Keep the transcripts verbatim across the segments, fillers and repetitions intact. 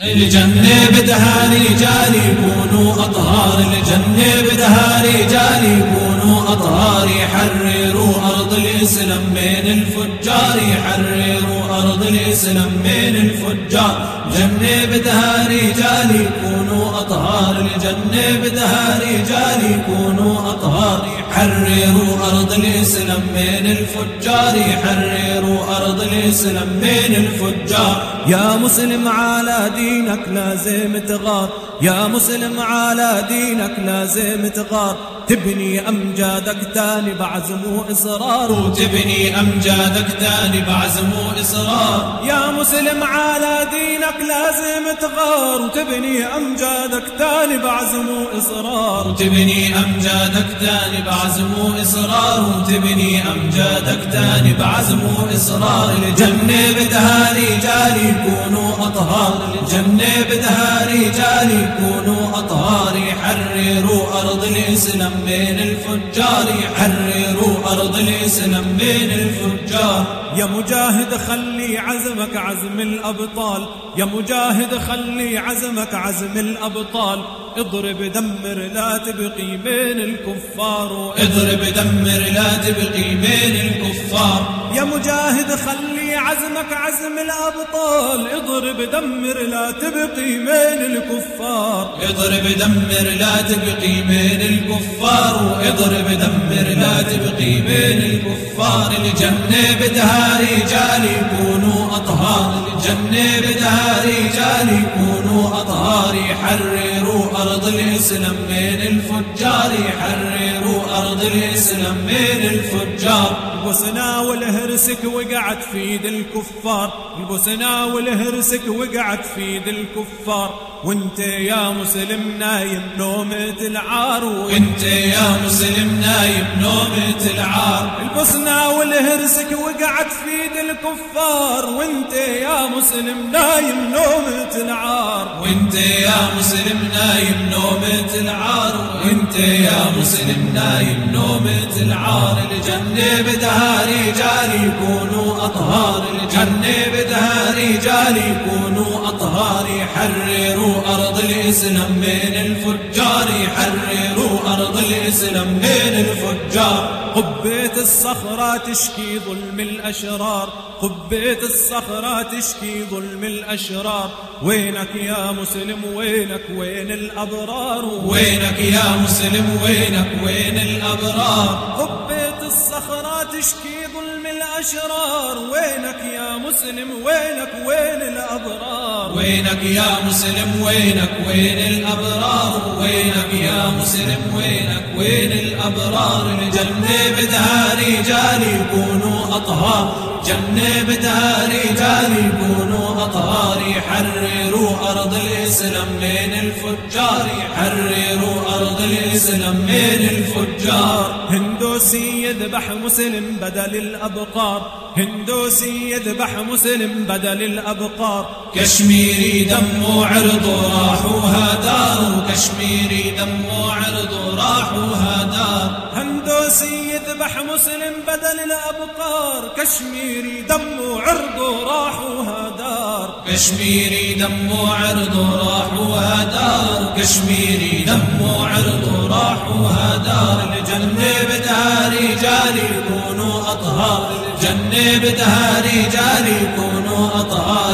الجنة بدها رجال يكونوا أطهار، الجنة بدها رجال يكونوا أطهار، يحرروا أرض الإسلام من الفجار، يحرروا أرض الإسلام من الفجار. الجنة بدها رجال يكونوا أطهار، الجنة بدها رجال يكونوا أطهار، يحرروا أرض الإسلام من الفجار، يحرروا أرض الإسلام من الفجار. يا مسلم على دينك لازم تغار، يا مسلم على دينك لازم تغار، تبني أمجادك تاني بعزم وإصرار، وتبني أمجادك تاني بعزم وإصرار. يا مسلم على دينك لازم تغار، وتبني أمجادك تاني بعزم وإصرار، وتبني أمجادك تاني بعزم وإصرار، وتبني أمجادك تاني بعزم وإصرار. الجنة بدها رجال يكونوا أطهار، الجنة بدها رجال يكونوا أطهار، يحرروا أرض الإسلام من الفجار، يحرروا أرض الإسلام من الفجار. يا مجاهد خلي عزمك عزم الأبطال، يا مجاهد خلي عزمك عزم الأبطال، اضرب دمر لا تبقي من الكفار، اضرب دمر لا تبقي من الكفار. يا مجاهد خلي عزمك عزم الأبطال، اضرب دمر لا تبقي من الكفار، اضرب دمر لا تبقي من الكفار، اضرب دمر لا تبقي من الكفار. الجنة بدها رجال يكونوا أطهار، الجنة بدها رجال يكونوا أطهار، يحرروا أرض الإسلام من الفجار، يحرروا أرض الإسلام من الفجار. البوسنة والهرسك وقعت في ايد الكفار، البوسنة والهرسك وقعت في ايد الكفار، وانت يا مسلم نايم نومة العار، وانت يا مسلم نايم نومة العار. البوسنة والهرسك وقعت في ايد الكفار، وانت يا مسلم نايم نومة العار، وانت يا مسلم نايم نومة العار، وانت يا مسلم نايم نومة العار. الجنة بدها رجال يكونوا أطهار، الجنة بدها رجال يكونوا أطهار، يحرروا أرض الإسلام من الفجار، يحرروا أرض الإسلام من الفجار. قبة الصخرة تشكي ظلم الأشرار، قبة الصخرة تشكي ظلم الأشرار، وينك يا مسلم وينك وين الأبرار، وينك يا مسلم وينك وين الأبرار. قبة الصخرة تشكي ظلم الأشرار، وينك يا مسلم وينك وين الأبرار، وينك يا مسلم وينك وين الأبرار، وينك يا مسلم وينك وين الأبرار. الجنة بدها رجال يكونوا أطهار، جنة بدها رجال يكونوا أطهار، يحرروا أرض الإسلام من الفجار، يحرروا أرض الإسلام من الفجار. هندوسي يذبح مسلم بدل الأبقار، هندوسي يذبح مسلم بدل الأبقار، كشميري دم وعرض راح وهدار، كشميري دم وعرض راح وهدار. هندوسي يذبح مسلم بدل الأبقار، كشميري دم وعرض راح وهدار، كشميري دم وعرض راح وهدار، كشميري دم وعرض راح وهدار. الجنة بدها رجال يكونوا أطهار، الجنة بدها رجال يكونوا أطهار،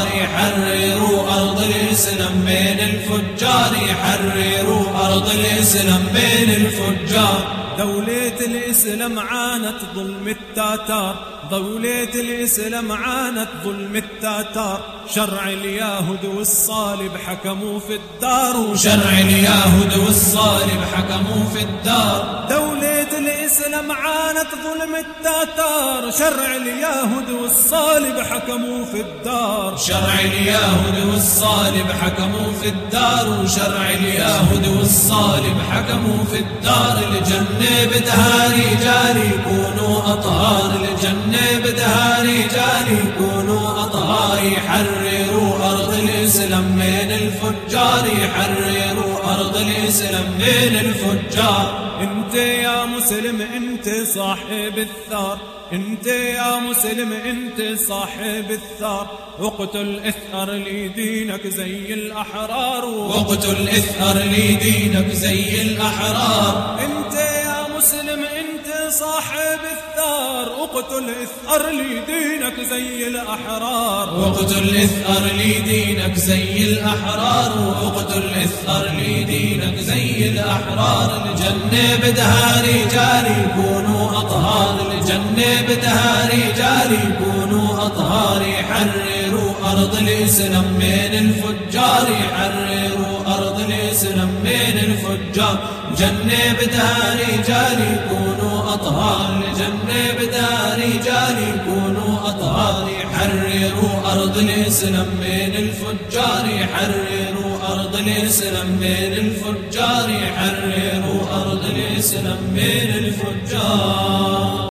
يحرروا أرض الإسلام من الفجار، يحرروا أرض الإسلام من الفجار. دولة الإسلام عانت ظلم التتار، دولة الإسلام عانت ظلم التتار، شرع اليهود والصالب حكموا في الدار، وشرع اليهود والصالب حكموا في الدار. دولة الإسلام عانت ظلم التتار، شرع اليهود والصالب حكموا في الدار، شرع اليهود والصالب حكموا في الدار، وشرع اليهود والصالب حكموا في الدار. الجنة بدها رجال يكونوا أطهار، الجنة بدها رجال يكونوا أطهار، يحرروا أرض الإسلام من الفجار، يحرروا أرض الإسلام من الفجار. انت يا مسلم انت صاحب الثار، انت يا مسلم انت صاحب الثار، اقتل اثأر لدينك زي الأحرار، واقتل اثأر لدينك زي الأحرار. انت يا مسلم انت صاحب الثار، اقتل اثأر لدينك زي الأحرار، واقتل اثأر لدينك زي الأحرار، واقتل اثأر لدينك زي الأحرار. الجنة بدها رجال يكونوا أطهار، الجنة بدها رجال يكونوا أطهار، يحرروا أرض الإسلام من الفجار، يحرروا أرض الإسلام من الفجار. الجنة بدها رجال يكونوا أطهار، الجنة بدها رجال يكونوا أطهار، يحرروا أرض الإسلام من الفجار، يحرروا أرض الإسلام من الفجار، يحرروا أرض الإسلام من الفجار.